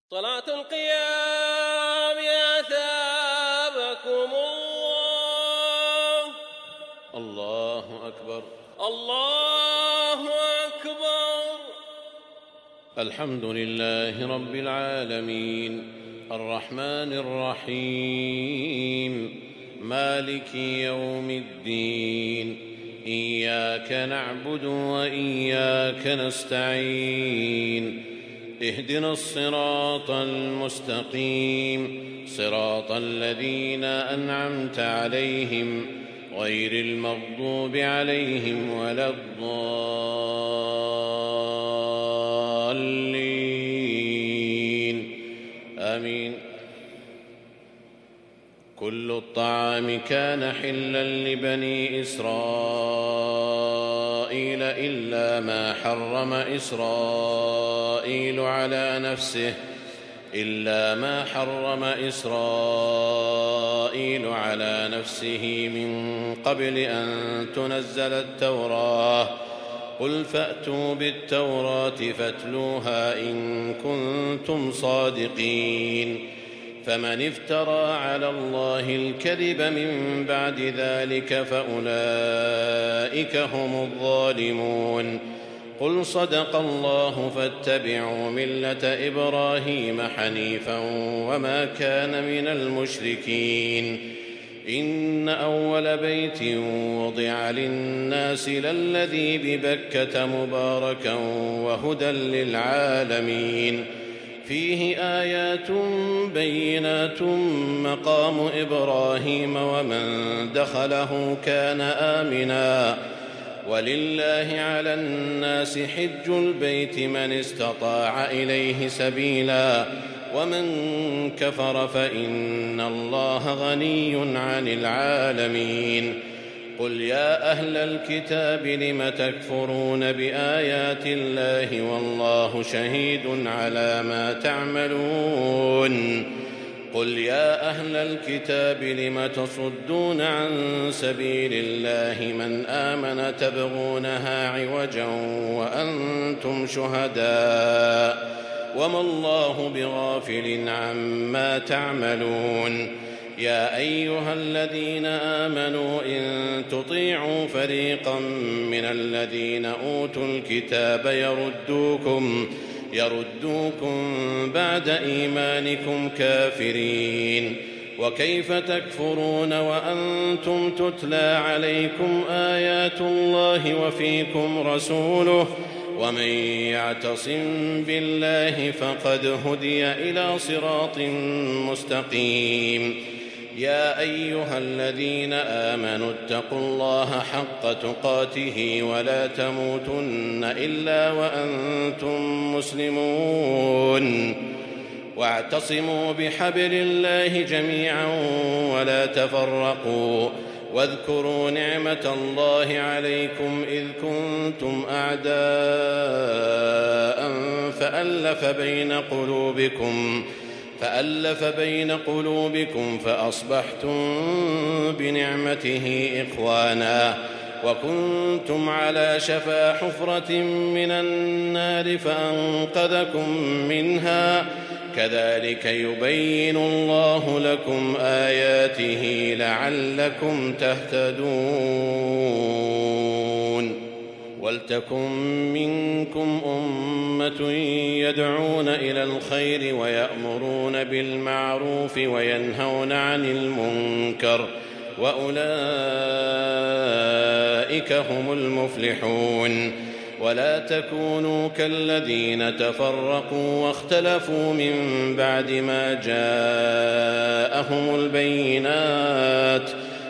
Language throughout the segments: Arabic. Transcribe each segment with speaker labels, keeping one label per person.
Speaker 1: صلاة القيام أثابكم الله.
Speaker 2: الله أكبر.
Speaker 1: الله أكبر.
Speaker 2: الحمد لله رب العالمين الرحمن الرحيم مالك يوم الدين إياك نعبد وإياك نستعين اهدنا الصراط المستقيم صراط الذين أنعمت عليهم غير المغضوب عليهم ولا الضالين آمين. كل الطعام كان حلا لبني إسرائيل إلا ما حرم إسرائيل على نفسه من قبل أن تنزل التوراة. قل فأتوا بالتوراة فاتلوها إن كنتم صادقين. فمن افترى على الله الكذب من بعد ذلك فأولئك هم الظالمون. قل صدق الله فاتبعوا ملة إبراهيم حنيفا وما كان من المشركين. إن أول بيت وضع للناس للذي ببكة مباركا وهدى للعالمين. فيه آيات بينات مقام إبراهيم ومن دخله كان آمنا. ولله على الناس حج البيت من استطاع إليه سبيلا ومن كفر فإن الله غني عن العالمين. قل يا أهل الكتاب لم تكفرون بآيات الله والله شهيد على ما تعملون. قل يا أهل الكتاب لم تصدون عن سبيل الله من آمن تبغونها عوجا وأنتم شهداء وما الله بغافل عما تعملون. يا أيها الذين آمنوا إن تطيعوا فريقا من الذين أوتوا الكتاب يردوكم بعد إيمانكم كافرين. وكيف تكفرون وأنتم تتلى عليكم آيات الله وفيكم رسوله ومن يعتصم بالله فقد هدي إلى صراط مستقيم. يا أيها الذين آمنوا اتقوا الله حق تقاته ولا تموتن إلا وأنتم مسلمون. واعتصموا بحبل الله جميعا ولا تفرقوا. واذكروا نعمة الله عليكم إذ كنتم أعداء فألف بين قلوبكم فأصبحتم بنعمته إخوانا وكنتم على شفا حفرة من النار فأنقذكم منها. كذلك يبين الله لكم آياته لعلكم تهتدون. ولتكن منكم أمة يدعون إلى الخير ويأمرون بالمعروف وينهون عن المنكر وأولئك هم المفلحون. ولا تكونوا كالذين تفرقوا واختلفوا من بعد ما جاءهم البينات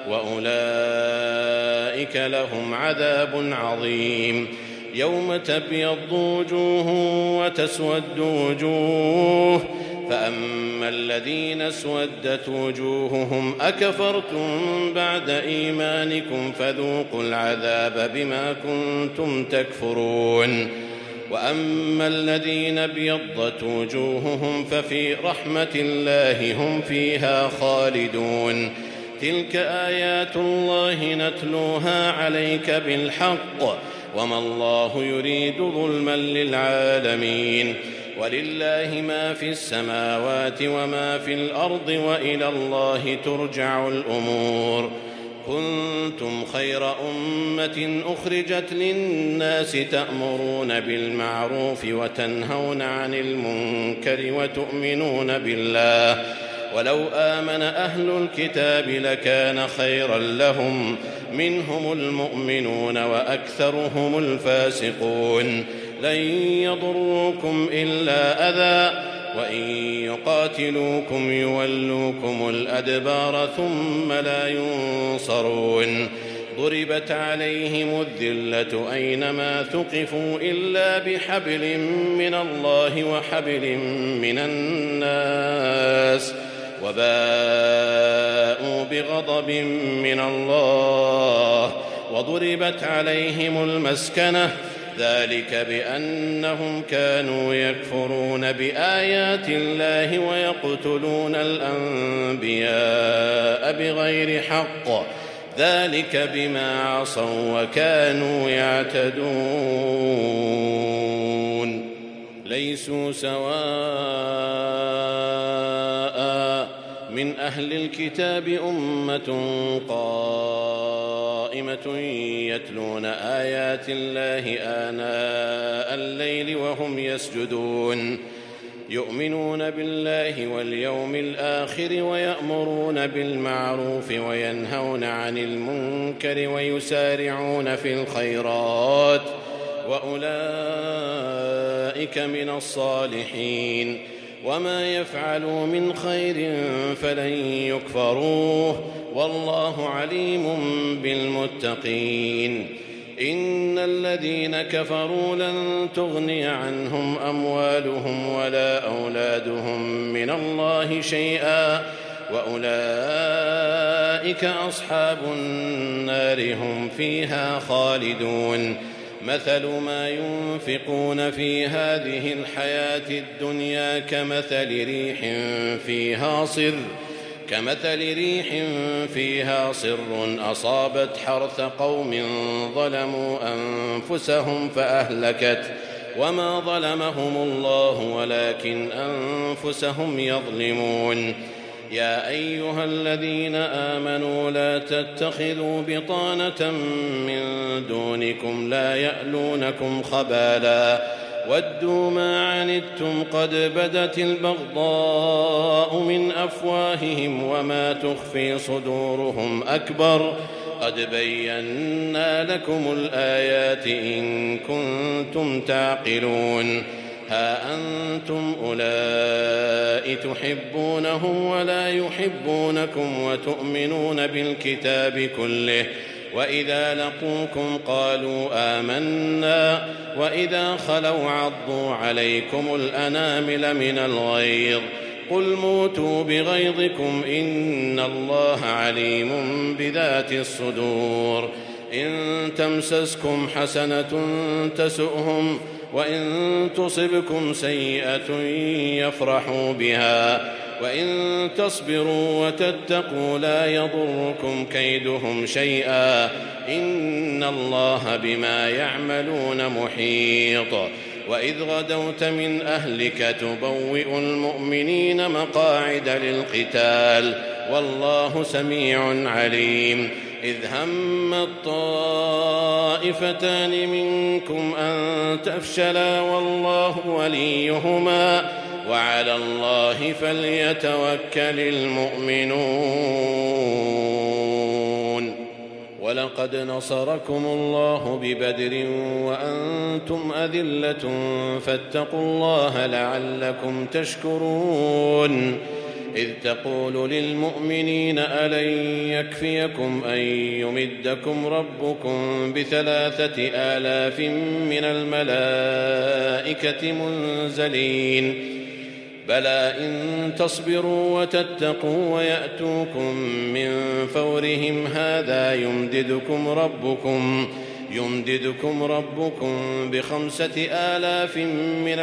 Speaker 2: وأولئك لهم عذاب عظيم. يوم تبيض وجوه وتسود وجوه فأما الذين اسودت وجوههم أكفرتم بعد إيمانكم فذوقوا العذاب بما كنتم تكفرون. وأما الذين ابيضت وجوههم ففي رحمة الله هم فيها خالدون. تلك آيات الله نتلوها عليك بالحق وما الله يريد ظلما للعالمين. ولله ما في السماوات وما في الأرض وإلى الله ترجع الأمور. كنتم خير أمة أخرجت للناس تأمرون بالمعروف وتنهون عن المنكر وتؤمنون بالله، ولو آمن أهل الكتاب لكان خيرا لهم، منهم المؤمنون وأكثرهم الفاسقون. لن يضروكم إلا أذى، وإن يقاتلوكم يولوكم الأدبار ثم لا ينصرون. ضربت عليهم الذلة أينما ثقفوا إلا بحبل من الله وحبل من الناس، وباءوا بغضب من الله، وضربت عليهم المسكنة، ذلك بأنهم كانوا يكفرون بآيات الله ويقتلون الأنبياء بغير حق، ذلك بما عصوا وكانوا يعتدون. ليسوا سواء من أهل الكتاب أمة قائمة يتلون آيات الله آناء الليل وهم يسجدون، يؤمنون بالله واليوم الآخر ويأمرون بالمعروف وينهون عن المنكر ويسارعون في الخيرات، وأولئك من الصالحين. وما يفعلوا من خير فلن يكفروه، والله عليم بالمتقين. إن الذين كفروا لن تغني عنهم أموالهم ولا أولادهم من الله شيئا، وأولئك أصحاب النار هم فيها خالدون. مثل ما ينفقون في هذه الحياة الدنيا كمثل ريح فيها صر أصابت حرث قوم ظلموا أنفسهم فأهلكت، وما ظلمهم الله ولكن أنفسهم يظلمون. يا أيها الذين آمنوا لا تتخذوا بطانة من دونكم لا يألونكم خبالا ودوا ما عنتم قد بدت البغضاء من أفواههم وما تخفي صدورهم أكبر قد بينا لكم الآيات إن كنتم تعقلون. ها أنتم أولئك تحبونهم ولا يحبونكم وتؤمنون بالكتاب كله، وإذا لقوكم قالوا آمنا وإذا خلوا عضوا عليكم الأنامل من الغيظ قل موتوا بغيظكم إن الله عليم بذات الصدور. إن تمسسكم حسنة تسؤهم وإن تصبكم سيئة يفرحوا بها وإن تصبروا وتتقوا لا يضركم كيدهم شيئا إن الله بما يعملون محيط. وإذ غدوت من أهلك تبوئ المؤمنين مقاعد للقتال والله سميع عليم. إذ هم الطائفتان منكم أن تفشلا والله وليهما وعلى الله فليتوكل المؤمنون. ولقد نصركم الله ببدر وأنتم أذلة فاتقوا الله لعلكم تشكرون. إذ تقول للمؤمنين ألن يكفيكم أن يمدكم ربكم ب3,000 من الملائكة منزلين بلى إن تصبروا وتتقوا ويأتوكم من فورهم هذا يمددكم ربكم ب5,000 من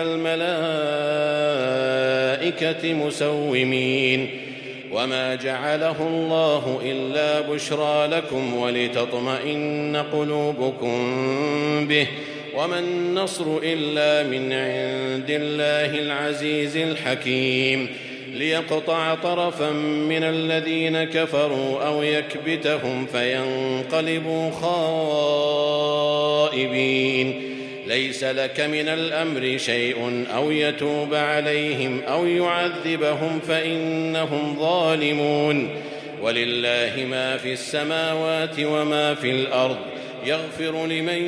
Speaker 2: الملائكة مسومين. وما جعله الله إلا بشرى لكم ولتطمئن قلوبكم به وما النصر إلا من عند الله العزيز الحكيم ليقطع طرفا من الذين كفروا أو يكبتهم فينقلبوا خائبين ليس لك من الأمر شيء أو يتوب عليهم أو يعذبهم فإنهم ظالمون ولله ما في السماوات وما في الأرض يغفر لمن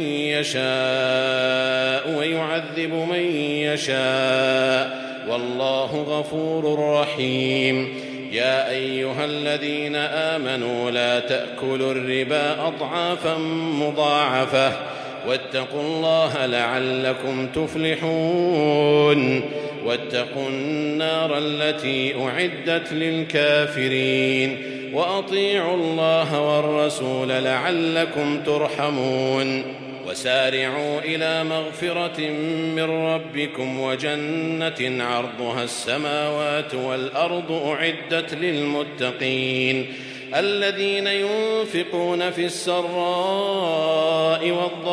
Speaker 2: يشاء ويعذب من يشاء والله غفور رحيم يا أيها الذين آمنوا لا تأكلوا الربا أضعافا مضاعفة واتقوا الله لعلكم تفلحون واتقوا النار التي أعدت للكافرين وأطيعوا الله والرسول لعلكم ترحمون وسارعوا إلى مغفرة من ربكم وجنة عرضها السماوات والأرض أعدت للمتقين الذين ينفقون في السراء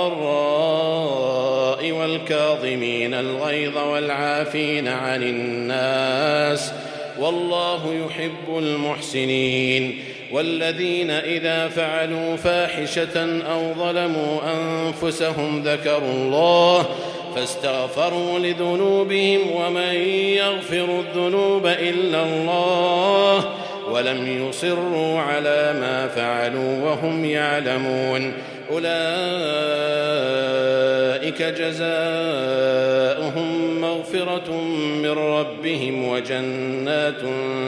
Speaker 2: والضراء والكاظمين الغيظ والعافين عن الناس والله يحب المحسنين والذين إذا فعلوا فاحشة أو ظلموا أنفسهم ذكروا الله فاستغفروا لذنوبهم ومن يغفر الذنوب إلا الله ولم يصروا على ما فعلوا وهم يعلمون أولئك جزاؤهم مغفرة من ربهم وجنات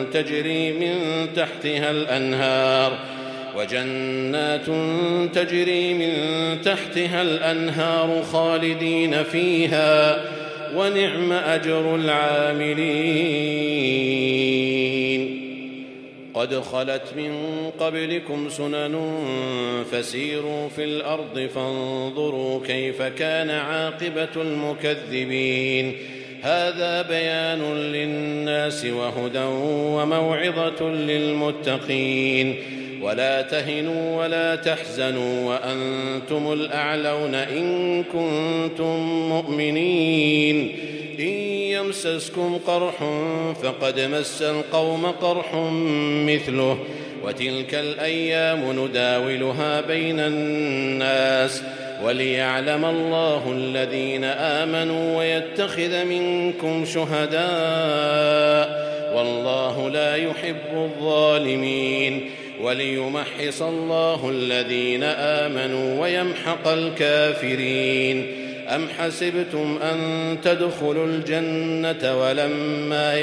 Speaker 2: تجري من تحتها الأنهار خالدين فيها ونعم أجر العاملين قد خلت من قبلكم سنن فسيروا في الأرض فانظروا كيف كان عاقبة المكذبين هذا بيان للناس وهدى وموعظة للمتقين ولا تهنوا ولا تحزنوا وأنتم الأعلون إن كنتم مؤمنين إن يمسسكم قرح فقد مس القوم قرح مثله وتلك الأيام نداولها بين الناس وليعلم الله الذين آمنوا ويتخذ منكم شهداء والله لا يحب الظالمين وليمحص الله الذين آمنوا ويمحق الكافرين أم حسبتم أن تدخلوا الجنة ولما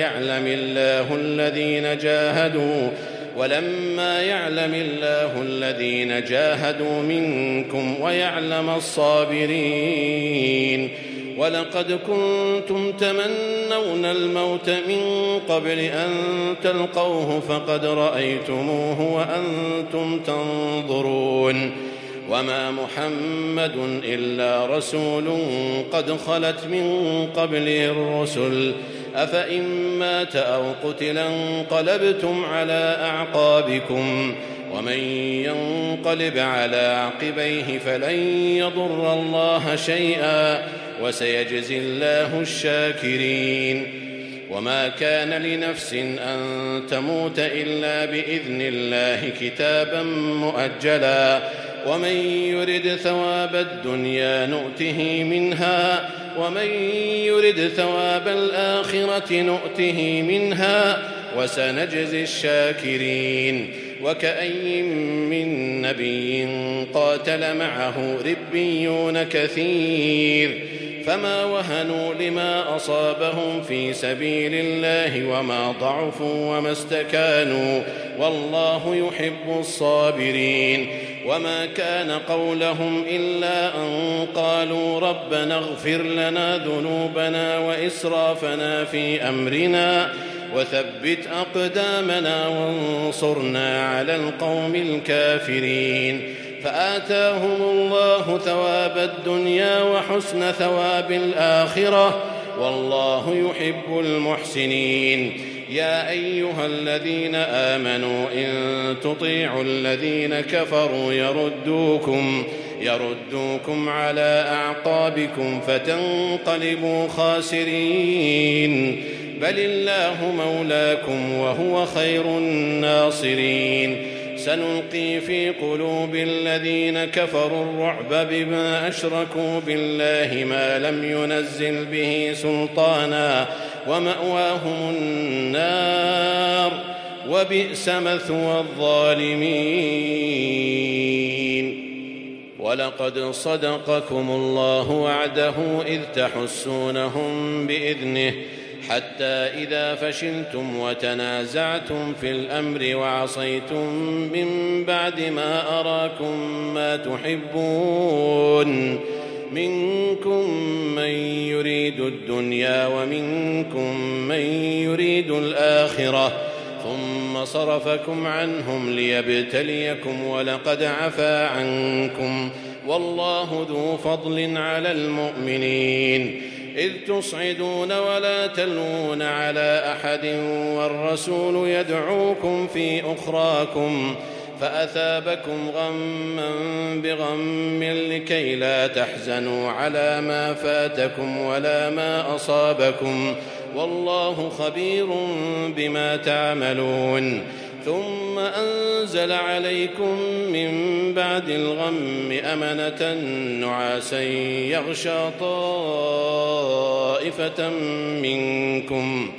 Speaker 2: يعلم الله الذين جاهدوا منكم ويعلم الصابرين ولقد كنتم تمنون الموت من قبل أن تلقوه فقد رأيتموه وأنتم تنظرون وما محمد إلا رسول قد خلت من قبله الرسل أفإن مات أو قتل انقلبتم على أعقابكم ومن ينقلب على عقبيه فلن يضر الله شيئا وسيجزي الله الشاكرين وما كان لنفس أن تموت إلا بإذن الله كتابا مؤجلا ومن يرد ثواب الدنيا نؤته منها ومن يرد ثواب الآخرة نؤته منها وسنجزي الشاكرين وكأي من نبي قاتل معه ربيون كثير فما وهنوا لما أصابهم في سبيل الله وما ضعفوا وما استكانوا والله يحب الصابرين وما كان قولهم إلا أن قالوا ربنا اغفر لنا ذنوبنا وإسرافنا في أمرنا وثبت أقدامنا وانصرنا على القوم الكافرين فآتاهم الله ثواب الدنيا وحسن ثواب الآخرة والله يحب المحسنين يا أيها الذين آمنوا إن تطيعوا الذين كفروا يردوكم على أعقابكم فتنقلبوا خاسرين بل الله مولاكم وهو خير الناصرين سنلقي في قلوب الذين كفروا الرعب بما أشركوا بالله ما لم ينزل به سلطانا ومأواهم النار وبئس مثوى الظالمين ولقد صدقكم الله وعده إذ تحسونهم بإذنه حتى إذا فشلتم وتنازعتم في الأمر وعصيتم من بعد ما أراكم ما تحبون منكم من يريد الدنيا ومنكم من يريد الآخرة ثم صرفكم عنهم ليبتليكم ولقد عفا عنكم والله ذو فضل على المؤمنين إذ تصعدون ولا تلوون على أحد والرسول يدعوكم في أخراكم فأثابكم غما بغم لكي لا تحزنوا على ما فاتكم ولا ما أصابكم والله خبير بما تعملون ثم أنزل عليكم من بعد الغم أمنة نعاسا يغشى طائفة منكم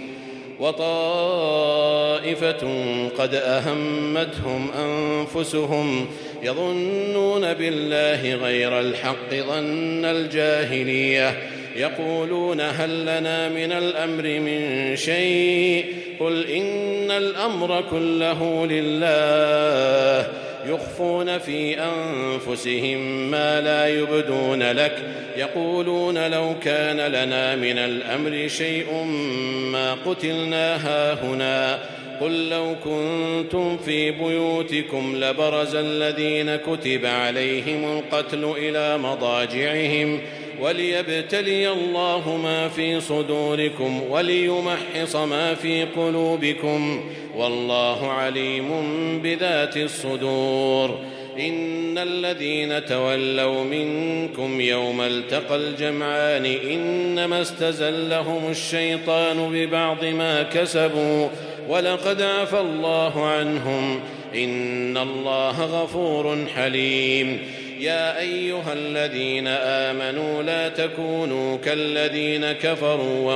Speaker 2: وطائفة قد أهمتهم أنفسهم يظنون بالله غير الحق ظن الجاهلية يقولون هل لنا من الأمر من شيء قل إن الأمر كله لله يخفون في أنفسهم ما لا يبدون لك يقولون لو كان لنا من الأمر شيء ما قتلنا هاهنا قل لو كنتم في بيوتكم لبرز الذين كتب عليهم القتل إلى مضاجعهم وليبتلي الله ما في صدوركم وليمحص ما في قلوبكم والله عليم بذات الصدور إن الذين تولوا منكم يوم التقى الجمعان إنما استزلهم الشيطان ببعض ما كسبوا ولقد عفى الله عنهم إن الله غفور حليم يا أيها الذين آمنوا لا تكونوا كالذين كفروا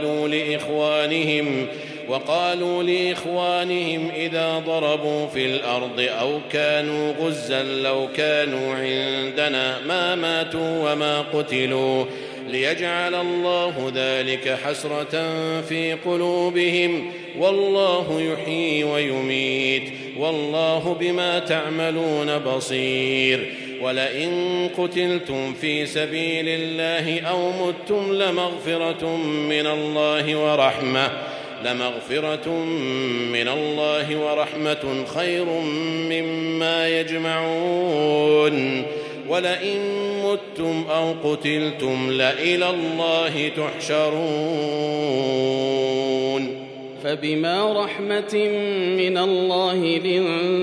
Speaker 2: وقالوا لإخوانهم إذا ضربوا في الأرض أو كانوا غزا لو كانوا عندنا ما ماتوا وما قتلوا ليجعل الله ذلك حسرة في قلوبهم والله يحيي ويميت والله بما تعملون بصير ولئن قتلتم في سبيل الله أو متم لمغفرة من الله ورحمة خير مما يجمعون ولئن متم أو قتلتم لإلى الله تحشرون
Speaker 3: فبما رحمة من الله